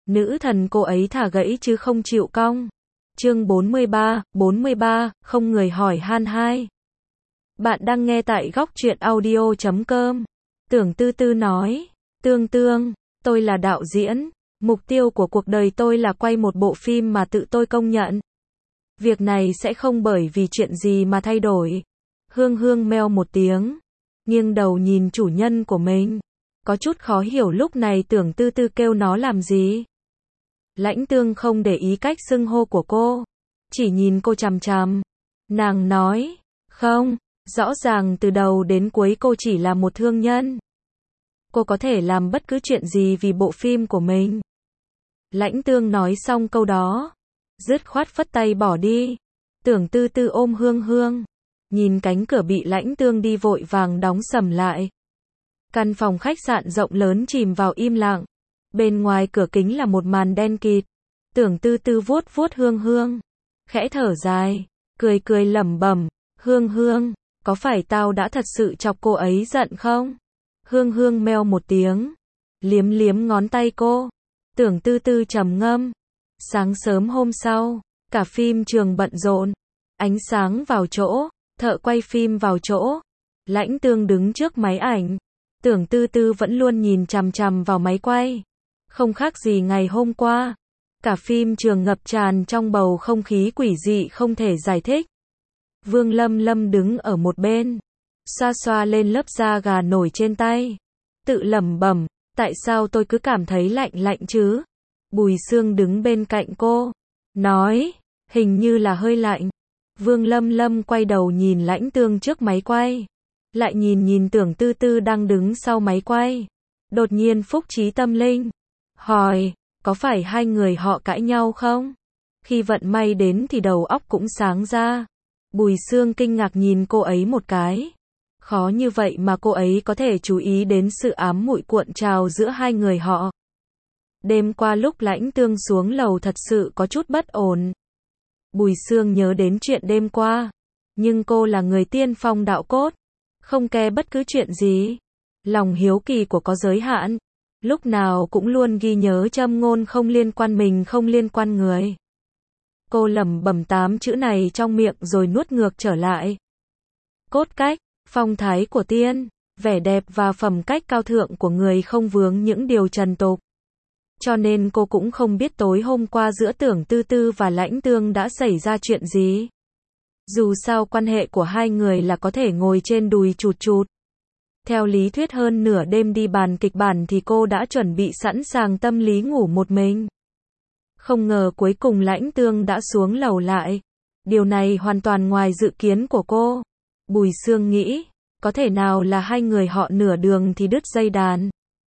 Nữ thần cô ấy thả gãy chứ không chịu cong. Chương 43, không người hỏi han 2. Bạn đang nghe tại góc truyện audio.com. Tưởng Tư Tư nói, Tương, tôi là đạo diễn, mục tiêu của cuộc đời tôi là quay một bộ phim mà tự tôi công nhận. Việc này sẽ không bởi vì chuyện gì mà thay đổi. Hương meo một tiếng, nghiêng đầu nhìn chủ nhân của mình. Có chút khó hiểu lúc này Tưởng Tư Tư kêu nó làm gì. Lãnh Tương không để ý cách xưng hô của cô, chỉ nhìn cô chằm chằm. Nàng nói, không, rõ ràng từ đầu đến cuối cô chỉ là một thương nhân. Cô có thể làm bất cứ chuyện gì vì bộ phim của mình. Lãnh Tương nói xong câu đó, dứt khoát phất tay bỏ đi. Tưởng Tư Tư ôm Hương, nhìn cánh cửa bị Lãnh Tương đi vội vàng đóng sầm lại. Căn phòng khách sạn rộng lớn chìm vào im lặng. Bên ngoài cửa kính là một màn đen kịt. Tưởng Tư Tư vuốt Hương, khẽ thở dài, cười lẩm bẩm, Hương, có phải tao đã thật sự chọc cô ấy giận không? Hương meo một tiếng, liếm ngón tay cô. Tưởng Tư Tư trầm ngâm. Sáng sớm hôm sau, cả phim trường bận rộn, ánh sáng vào chỗ, thợ quay phim vào chỗ. Lãnh Tương đứng trước máy ảnh. Tưởng Tư Tư vẫn luôn nhìn chằm chằm vào máy quay. Không khác gì ngày hôm qua. Cả phim trường ngập tràn trong bầu không khí quỷ dị không thể giải thích. Vương Lâm đứng ở một bên, xoa lên lớp da gà nổi trên tay, tự lẩm bẩm, tại sao tôi cứ cảm thấy lạnh chứ? Bùi Xương đứng bên cạnh cô, nói, hình như là hơi lạnh. Vương Lâm quay đầu nhìn Lãnh Tương trước máy quay, lại nhìn Tưởng Tư Tư đang đứng sau máy quay. Đột nhiên phúc trí tâm linh, hỏi, có phải hai người họ cãi nhau không? Khi vận may đến thì đầu óc cũng sáng ra. Bùi Xương kinh ngạc nhìn cô ấy một cái. Khó như vậy mà cô ấy có thể chú ý đến sự ám muội cuộn trào giữa hai người họ. Đêm qua lúc Lãnh Tương xuống lầu thật sự có chút bất ổn. Bùi Xương nhớ đến chuyện đêm qua. Nhưng cô là người tiên phong đạo cốt, không ke bất cứ chuyện gì. Lòng hiếu kỳ của có giới hạn, lúc nào cũng luôn ghi nhớ châm ngôn không liên quan mình không liên quan người. Cô lẩm bẩm 8 chữ này trong miệng rồi nuốt ngược trở lại. Cốt cách, phong thái của tiên, vẻ đẹp và phẩm cách cao thượng của người không vướng những điều trần tục. Cho nên cô cũng không biết tối hôm qua giữa Tưởng Tư Tư và Lãnh Tương đã xảy ra chuyện gì. Dù sao quan hệ của hai người là có thể ngồi trên đùi chụt. Theo lý thuyết hơn nửa đêm đi bàn kịch bản thì cô đã chuẩn bị sẵn sàng tâm lý ngủ một mình. Không ngờ cuối cùng Lãnh Tương đã xuống lầu lại. Điều này hoàn toàn ngoài dự kiến của cô. Bùi Xương nghĩ, có thể nào là hai người họ nửa đường thì đứt dây đàn.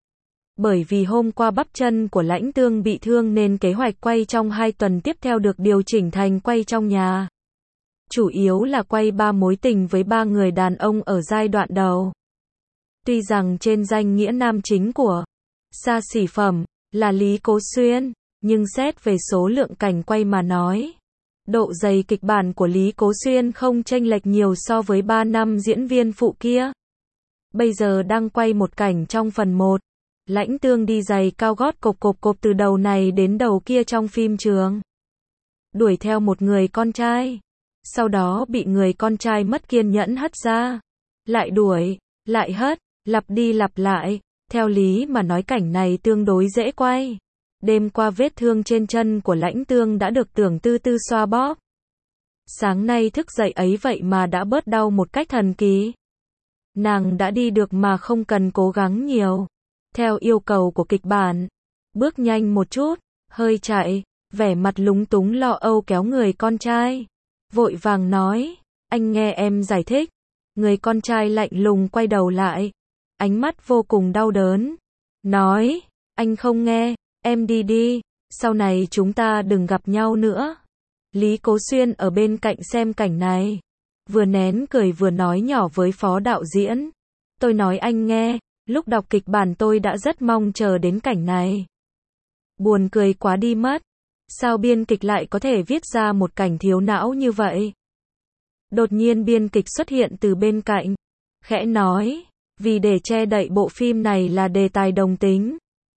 Bởi vì hôm qua bắp chân của Lãnh Tương bị thương nên kế hoạch quay trong 2 tuần tiếp theo được điều chỉnh thành quay trong nhà. Chủ yếu là quay 3 mối tình với 3 người đàn ông ở giai đoạn đầu. Tuy rằng trên danh nghĩa nam chính của xa xỉ phẩm là Lý Cố Xuyên, nhưng xét về số lượng cảnh quay mà nói, độ dày kịch bản của Lý Cố Xuyên không chênh lệch nhiều so với 3 năm diễn viên phụ kia. Bây giờ đang quay một cảnh trong phần 1. Lãnh Tương đi giày cao gót cộp từ đầu này đến đầu kia trong phim trường. Đuổi theo một người con trai. Sau đó bị người con trai mất kiên nhẫn hất ra. Lại đuổi, lại hất, lặp đi lặp lại. Theo lý mà nói cảnh này tương đối dễ quay. Đêm qua vết thương trên chân của Lãnh Tương đã được Tưởng Tư Tư xoa bóp. Sáng nay thức dậy ấy vậy mà đã bớt đau một cách thần kỳ. Nàng đã đi được mà không cần cố gắng nhiều. Theo yêu cầu của kịch bản, bước nhanh một chút, hơi chạy, vẻ mặt lúng túng lo âu kéo người con trai. Vội vàng nói, anh nghe em giải thích. Người con trai lạnh lùng quay đầu lại, ánh mắt vô cùng đau đớn. Nói, anh không nghe, em đi, sau này chúng ta đừng gặp nhau nữa. Lý Cố Xuyên ở bên cạnh xem cảnh này, vừa nén cười vừa nói nhỏ với phó đạo diễn. Tôi nói anh nghe, lúc đọc kịch bản tôi đã rất mong chờ đến cảnh này. Buồn cười quá đi mất. Sao biên kịch lại có thể viết ra một cảnh thiếu não như vậy? Đột nhiên biên kịch xuất hiện từ bên cạnh, khẽ nói, vì để che đậy bộ phim này là đề tài đồng tính.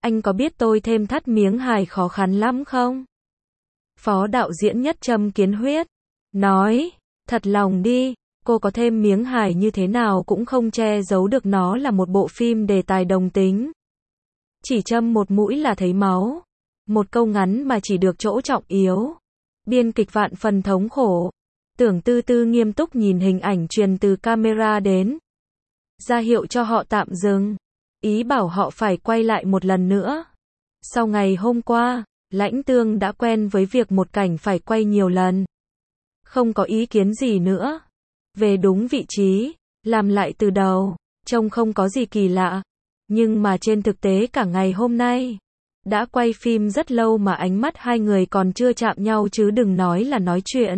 anh có biết tôi thêm thắt miếng hài khó khăn lắm không? Phó đạo diễn Nhất Châm Kiến Huyết nói, thật lòng đi, cô có thêm miếng hài như thế nào cũng không che giấu được nó là một bộ phim đề tài đồng tính. Chỉ châm một mũi là thấy máu. Một câu ngắn mà chỉ được chỗ trọng yếu. Biên kịch vạn phần thống khổ. Tưởng Tư Tư nghiêm túc nhìn hình ảnh truyền từ camera đến. Ra hiệu cho họ tạm dừng. Ý bảo họ phải quay lại một lần nữa. Sau ngày hôm qua, Lãnh Tương đã quen với việc một cảnh phải quay nhiều lần. Không có ý kiến gì nữa. Về đúng vị trí, làm lại từ đầu, trông không có gì kỳ lạ. Nhưng mà trên thực tế cả ngày hôm nay, đã quay phim rất lâu mà ánh mắt hai người còn chưa chạm nhau chứ đừng nói là nói chuyện.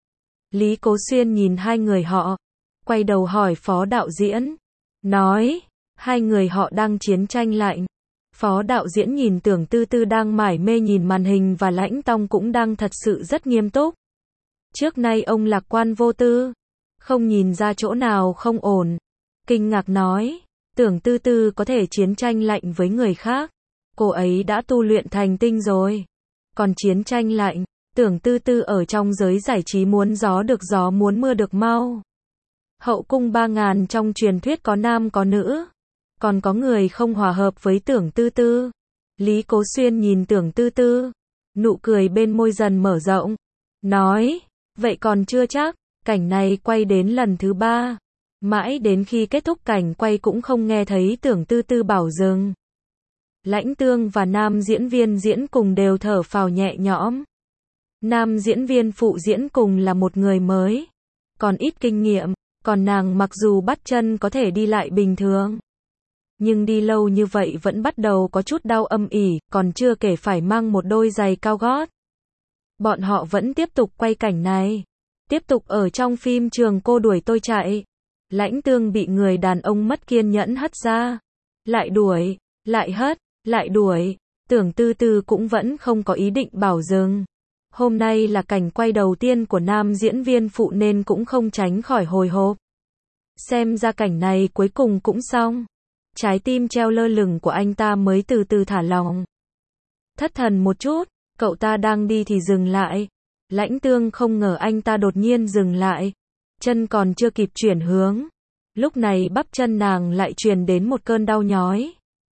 Lý Cố Xuyên nhìn hai người họ, quay đầu hỏi phó đạo diễn, nói, hai người họ đang chiến tranh lạnh. Phó đạo diễn nhìn Tưởng Tư Tư đang mải mê nhìn màn hình và Lãnh Tông cũng đang thật sự rất nghiêm túc. Trước nay ông lạc quan vô tư, không nhìn ra chỗ nào không ổn. Kinh ngạc nói, Tưởng Tư Tư có thể chiến tranh lạnh với người khác. Cô ấy đã tu luyện thành tinh rồi. Còn chiến tranh lạnh, Tưởng Tư Tư ở trong giới giải trí muốn gió được gió muốn mưa được mau. Hậu cung 3000 trong truyền thuyết có nam có nữ. Còn có người không hòa hợp với Tưởng Tư Tư. Lý Cố Xuyên nhìn Tưởng Tư Tư. Nụ cười bên môi dần mở rộng. Nói, vậy còn chưa chắc. Cảnh này quay đến lần thứ 3. Mãi đến khi kết thúc cảnh quay cũng không nghe thấy Tưởng Tư Tư bảo dừng. Lãnh Tương và nam diễn viên diễn cùng đều thở phào nhẹ nhõm. Nam diễn viên phụ diễn cùng là một người mới, còn ít kinh nghiệm, còn nàng mặc dù bắt chân có thể đi lại bình thường. Nhưng đi lâu như vậy vẫn bắt đầu có chút đau âm ỉ, còn chưa kể phải mang một đôi giày cao gót. Bọn họ vẫn tiếp tục quay cảnh này. Tiếp tục ở trong phim Trường Cô Đuổi Tôi Chạy. Lãnh Tương bị người đàn ông mất kiên nhẫn hất ra. Lại đuổi, lại hất, lại đuổi. Tưởng Tư Tư cũng vẫn không có ý định bảo dừng. Hôm nay là cảnh quay đầu tiên của nam diễn viên phụ nên cũng không tránh khỏi hồi hộp. Xem ra cảnh này cuối cùng cũng xong. Trái tim treo lơ lửng của anh ta mới từ từ thả lỏng. Thất thần một chút, cậu ta đang đi thì dừng lại. Lãnh Tương không ngờ anh ta đột nhiên dừng lại. Chân còn chưa kịp chuyển hướng. Lúc này bắp chân nàng lại truyền đến một cơn đau nhói.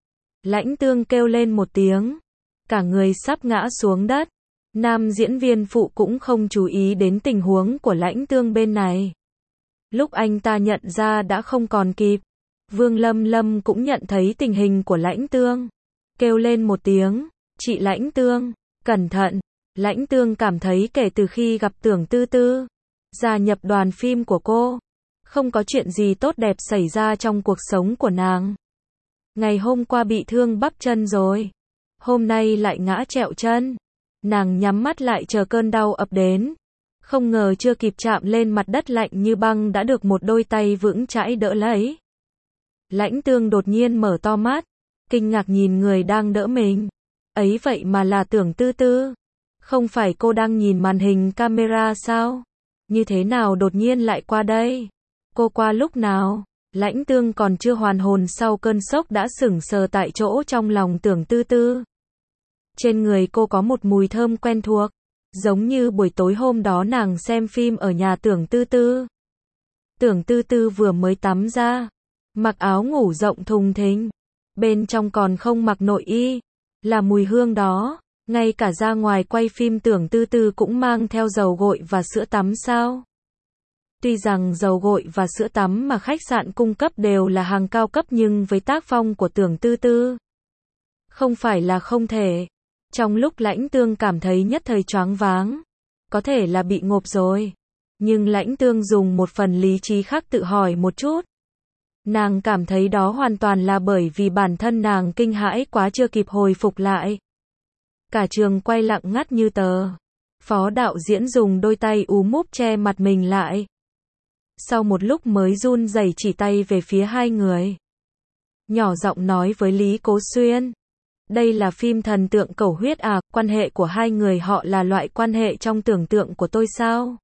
Lãnh Tương kêu lên một tiếng. Cả người sắp ngã xuống đất. Nam diễn viên phụ cũng không chú ý đến tình huống của Lãnh Tương bên này. Lúc anh ta nhận ra đã không còn kịp. Vương Lâm Lâm cũng nhận thấy tình hình của Lãnh Tương. Kêu lên một tiếng. Chị Lãnh Tương, cẩn thận. Lãnh Tương cảm thấy kể từ khi gặp Tưởng Tư Tư, gia nhập đoàn phim của cô, không có chuyện gì tốt đẹp xảy ra trong cuộc sống của nàng. Ngày hôm qua bị thương bắp chân rồi. Hôm nay lại ngã trẹo chân. Nàng nhắm mắt lại chờ cơn đau ập đến. Không ngờ chưa kịp chạm lên mặt đất lạnh như băng đã được một đôi tay vững chãi đỡ lấy. Lãnh Tương đột nhiên mở to mắt, kinh ngạc nhìn người đang đỡ mình. Ấy vậy mà là Tưởng Tư Tư. Không phải cô đang nhìn màn hình camera sao? Như thế nào đột nhiên lại qua đây? Cô qua lúc nào? Lãnh Tương còn chưa hoàn hồn sau cơn sốc đã sững sờ tại chỗ trong lòng Tưởng Tư Tư. Trên người cô có một mùi thơm quen thuộc, giống như buổi tối hôm đó nàng xem phim ở nhà Tưởng Tư Tư. Tưởng Tư Tư vừa mới tắm ra, mặc áo ngủ rộng thùng thình, bên trong còn không mặc nội y, là mùi hương đó. Ngay cả ra ngoài quay phim Tưởng Tư Tư cũng mang theo dầu gội và sữa tắm sao? Tuy rằng dầu gội và sữa tắm mà khách sạn cung cấp đều là hàng cao cấp nhưng với tác phong của Tưởng Tư Tư, không phải là không thể. Trong lúc Lãnh Tương cảm thấy nhất thời choáng váng, có thể là bị ngộp rồi. Nhưng Lãnh Tương dùng một phần lý trí khác tự hỏi một chút. Nàng cảm thấy đó hoàn toàn là bởi vì bản thân nàng kinh hãi quá chưa kịp hồi phục lại. Cả trường quay lặng ngắt như tờ. Phó đạo diễn dùng đôi tay úp che mặt mình lại. Sau một lúc mới run rẩy chỉ tay về phía hai người. Nhỏ giọng nói với Lý Cố Xuyên. Đây là phim thần tượng cầu huyết à, quan hệ của hai người họ là loại quan hệ trong tưởng tượng của tôi sao?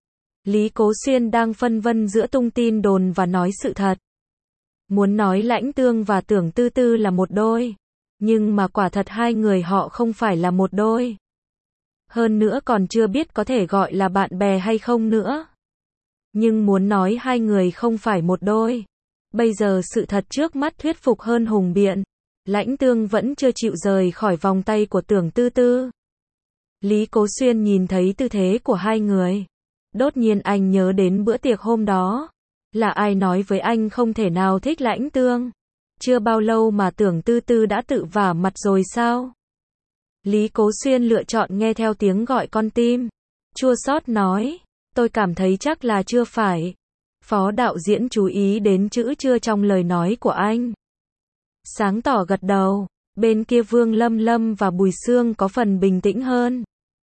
Lý Cố Xuyên đang phân vân giữa tung tin đồn và nói sự thật. Muốn nói Lãnh Tương và Tưởng Tư Tư là một đôi. Nhưng mà quả thật hai người họ không phải là một đôi. Hơn nữa còn chưa biết có thể gọi là bạn bè hay không nữa. Nhưng muốn nói hai người không phải một đôi. Bây giờ sự thật trước mắt thuyết phục hơn hùng biện. Lãnh Tương vẫn chưa chịu rời khỏi vòng tay của Tưởng Tư Tư. Lý Cố Xuyên nhìn thấy tư thế của hai người. Đột nhiên anh nhớ đến bữa tiệc hôm đó. Là ai nói với anh không thể nào thích Lãnh Tương? Chưa bao lâu mà Tưởng Tư Tư đã tự vả mặt rồi sao? Lý Cố Xuyên lựa chọn nghe theo tiếng gọi con tim. Chua xót nói, tôi cảm thấy chắc là chưa phải. Phó đạo diễn chú ý đến chữ chưa trong lời nói của anh. Sáng tỏ gật đầu, bên kia Vương Lâm Lâm và Bùi Xương có phần bình tĩnh hơn.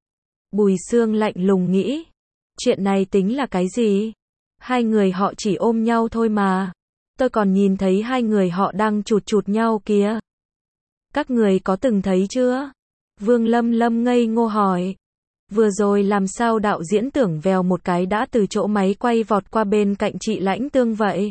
Bùi Xương lạnh lùng nghĩ, chuyện này tính là cái gì? Hai người họ chỉ ôm nhau thôi mà. Tôi còn nhìn thấy hai người họ đang chụt chụt nhau kìa. Các người có từng thấy chưa? Vương Lâm Lâm ngây ngô hỏi. Vừa rồi làm sao đạo diễn Tưởng vèo một cái đã từ chỗ máy quay vọt qua bên cạnh chị Lãnh Tương vậy?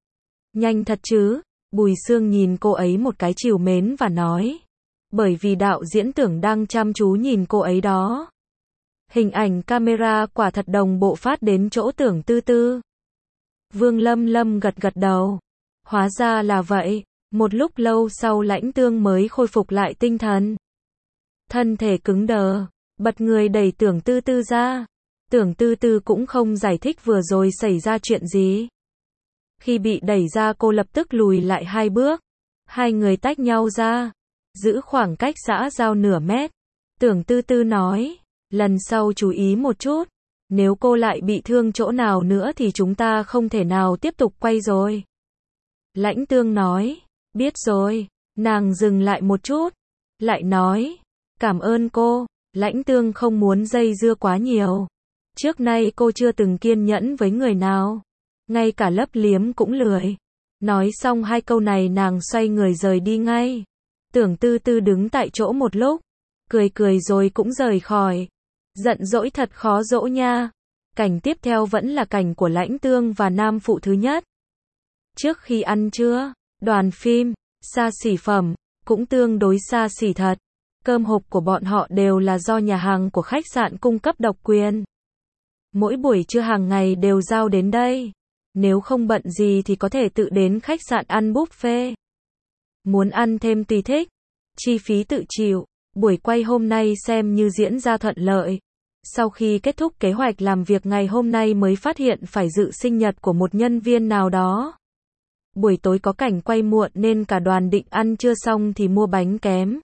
Nhanh thật chứ? Bùi Xương nhìn cô ấy một cái trìu mến và nói. Bởi vì đạo diễn Tưởng đang chăm chú nhìn cô ấy đó. Hình ảnh camera quả thật đồng bộ phát đến chỗ Tưởng Tư Tư. Vương Lâm Lâm gật gật đầu. Hóa ra là vậy. Một lúc lâu sau Lãnh Tương mới khôi phục lại tinh thần. Thân thể cứng đờ, bật người đẩy Tưởng Tư Tư ra. Tưởng Tư Tư cũng không giải thích vừa rồi xảy ra chuyện gì. Khi bị đẩy ra cô lập tức lùi lại 2 bước. Hai người tách nhau ra, giữ khoảng cách xã giao nửa mét. Tưởng Tư Tư nói, lần sau chú ý một chút. Nếu cô lại bị thương chỗ nào nữa thì chúng ta không thể nào tiếp tục quay rồi. Lãnh Tương nói, biết rồi. Nàng dừng lại một chút, lại nói, cảm ơn cô. Lãnh Tương không muốn dây dưa quá nhiều. Trước nay cô chưa từng kiên nhẫn với người nào. Ngay cả lấp liếm cũng lười. Nói xong 2 câu này nàng xoay người rời đi ngay. Tưởng Tư Tư đứng tại chỗ một lúc, cười cười rồi cũng rời khỏi. Giận dỗi thật khó dỗ nha. Cảnh tiếp theo vẫn là cảnh của Lãnh Tương và nam phụ thứ nhất. Trước khi ăn trưa, đoàn phim, xa xỉ phẩm, cũng tương đối xa xỉ thật. Cơm hộp của bọn họ đều là do nhà hàng của khách sạn cung cấp độc quyền. Mỗi buổi trưa hàng ngày đều giao đến đây. Nếu không bận gì thì có thể tự đến khách sạn ăn buffet. Muốn ăn thêm tùy thích. Chi phí tự chịu. Buổi quay hôm nay xem như diễn ra thuận lợi. Sau khi kết thúc kế hoạch làm việc ngày hôm nay mới phát hiện phải dự sinh nhật của một nhân viên nào đó. Buổi tối có cảnh quay muộn nên cả đoàn định ăn trưa xong thì mua bánh kém.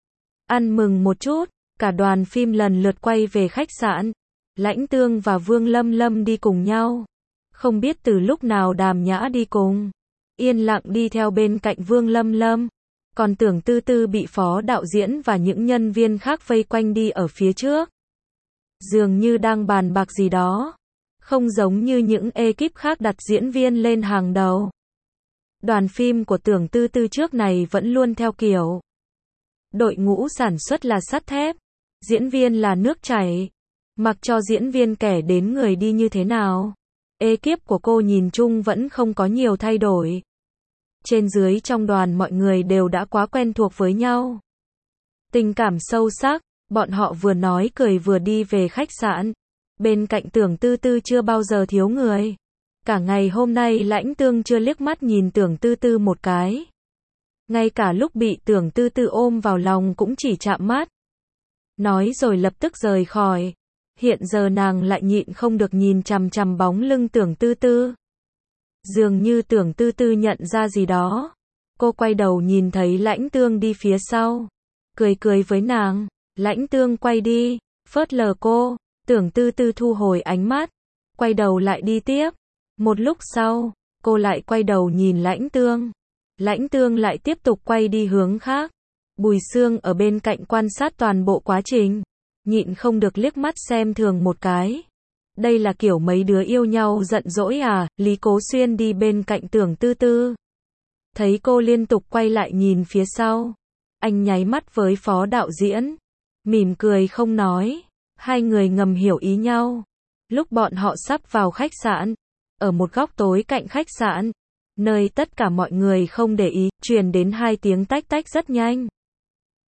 Ăn mừng một chút, cả đoàn phim lần lượt quay về khách sạn. Lãnh Tương và Vương Lâm Lâm đi cùng nhau. Không biết từ lúc nào Đàm Nhã đi cùng. Yên lặng đi theo bên cạnh Vương Lâm Lâm. Còn Tưởng Tư Tư bị phó đạo diễn và những nhân viên khác vây quanh đi ở phía trước. Dường như đang bàn bạc gì đó. Không giống như những ekip khác đặt diễn viên lên hàng đầu. Đoàn phim của Tưởng Tư Tư trước này vẫn luôn theo kiểu. Đội ngũ sản xuất là sắt thép. Diễn viên là nước chảy. Mặc cho diễn viên kẻ đến người đi như thế nào. Ekip của cô nhìn chung vẫn không có nhiều thay đổi. Trên dưới trong đoàn mọi người đều đã quá quen thuộc với nhau. Tình cảm sâu sắc, bọn họ vừa nói cười vừa đi về khách sạn. Bên cạnh Tưởng Tư Tư chưa bao giờ thiếu người. Cả ngày hôm nay Lãnh Tương chưa liếc mắt nhìn Tưởng Tư Tư một cái. Ngay cả lúc bị Tưởng Tư Tư ôm vào lòng cũng chỉ chạm mắt. Nói rồi lập tức rời khỏi. Hiện giờ nàng lại nhịn không được nhìn chằm chằm bóng lưng Tưởng Tư Tư. Dường như Tưởng Tư Tư nhận ra gì đó. Cô quay đầu nhìn thấy Lãnh Tương đi phía sau. Cười cười với nàng. Lãnh Tương quay đi, phớt lờ cô. Tưởng Tư Tư thu hồi ánh mắt. Quay đầu lại đi tiếp. Một lúc sau, cô lại quay đầu nhìn Lãnh Tương. Lãnh Tương lại tiếp tục quay đi hướng khác. Bùi Xương ở bên cạnh quan sát toàn bộ quá trình. Nhịn không được liếc mắt xem thường một cái. Đây là kiểu mấy đứa yêu nhau giận dỗi à? Lý Cố Xuyên đi bên cạnh Tưởng Tư Tư. Thấy cô liên tục quay lại nhìn phía sau. Anh nháy mắt với phó đạo diễn. Mỉm cười không nói. Hai người ngầm hiểu ý nhau. Lúc bọn họ sắp vào khách sạn. Ở một góc tối cạnh khách sạn. Nơi tất cả mọi người không để ý, truyền đến 2 tiếng tách tách rất nhanh.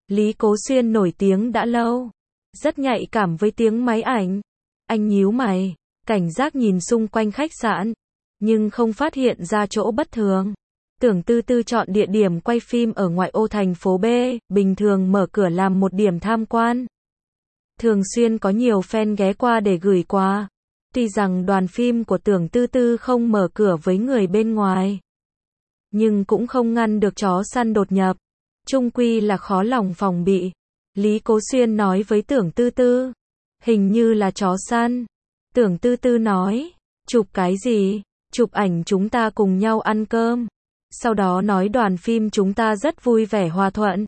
Lý Cố Xuyên nổi tiếng đã lâu, rất nhạy cảm với tiếng máy ảnh. Anh nhíu mày, cảnh giác nhìn xung quanh khách sạn, nhưng không phát hiện ra chỗ bất thường. Tưởng Tư Tư chọn địa điểm quay phim ở ngoại ô thành phố B, bình thường mở cửa làm một điểm tham quan. Thường xuyên có nhiều fan ghé qua để gửi quà. Tuy rằng đoàn phim của Tưởng Tư Tư không mở cửa với người bên ngoài, nhưng cũng không ngăn được chó săn đột nhập. Chung quy là khó lòng phòng bị. Lý Cố Xuyên nói với Tưởng Tư Tư, hình như là chó săn. Tưởng Tư Tư nói, chụp cái gì? Chụp ảnh chúng ta cùng nhau ăn cơm. Sau đó nói đoàn phim chúng ta rất vui vẻ hòa thuận.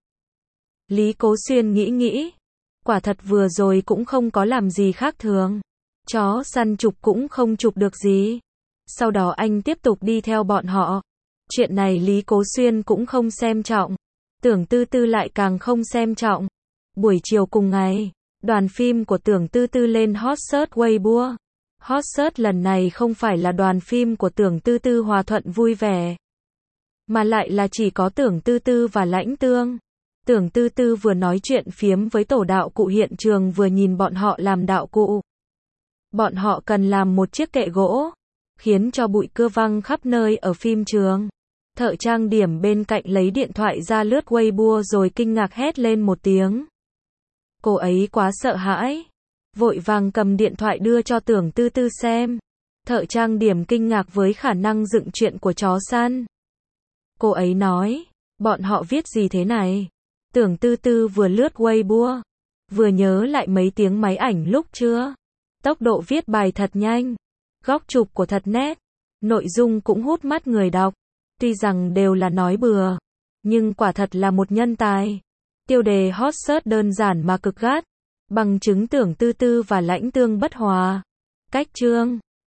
Lý Cố Xuyên nghĩ, quả thật vừa rồi cũng không có làm gì khác thường. Chó săn chụp cũng không chụp được gì. Sau đó anh tiếp tục đi theo bọn họ. Chuyện này Lý Cố Xuyên cũng không xem trọng. Tưởng Tư Tư lại càng không xem trọng. Buổi chiều cùng ngày, đoàn phim của Tưởng Tư Tư lên hot search Weibo. Hot search lần này không phải là đoàn phim của Tưởng Tư Tư hòa thuận vui vẻ, mà lại là chỉ có Tưởng Tư Tư và Lãnh Tương. Tưởng Tư Tư vừa nói chuyện phiếm với tổ đạo cụ hiện trường vừa nhìn bọn họ làm đạo cụ. Bọn họ cần làm một chiếc kệ gỗ, khiến cho bụi cưa văng khắp nơi ở phim trường. Thợ trang điểm bên cạnh lấy điện thoại ra lướt Weibo rồi kinh ngạc hét lên một tiếng. Cô ấy quá sợ hãi, vội vàng cầm điện thoại đưa cho Tưởng Tư Tư xem. Thợ trang điểm kinh ngạc với khả năng dựng chuyện của chó săn. Cô ấy nói, bọn họ viết gì thế này? Tưởng Tư Tư vừa lướt Weibo, vừa nhớ lại mấy tiếng máy ảnh lúc chưa. Tốc độ viết bài thật nhanh, góc chụp của thật nét, nội dung cũng hút mắt người đọc. Tuy rằng đều là nói bừa, nhưng quả thật là một nhân tài. Tiêu đề hot search đơn giản mà cực gắt, bằng chứng Tưởng Tư Tư và Lãnh Tương bất hòa. Cách chương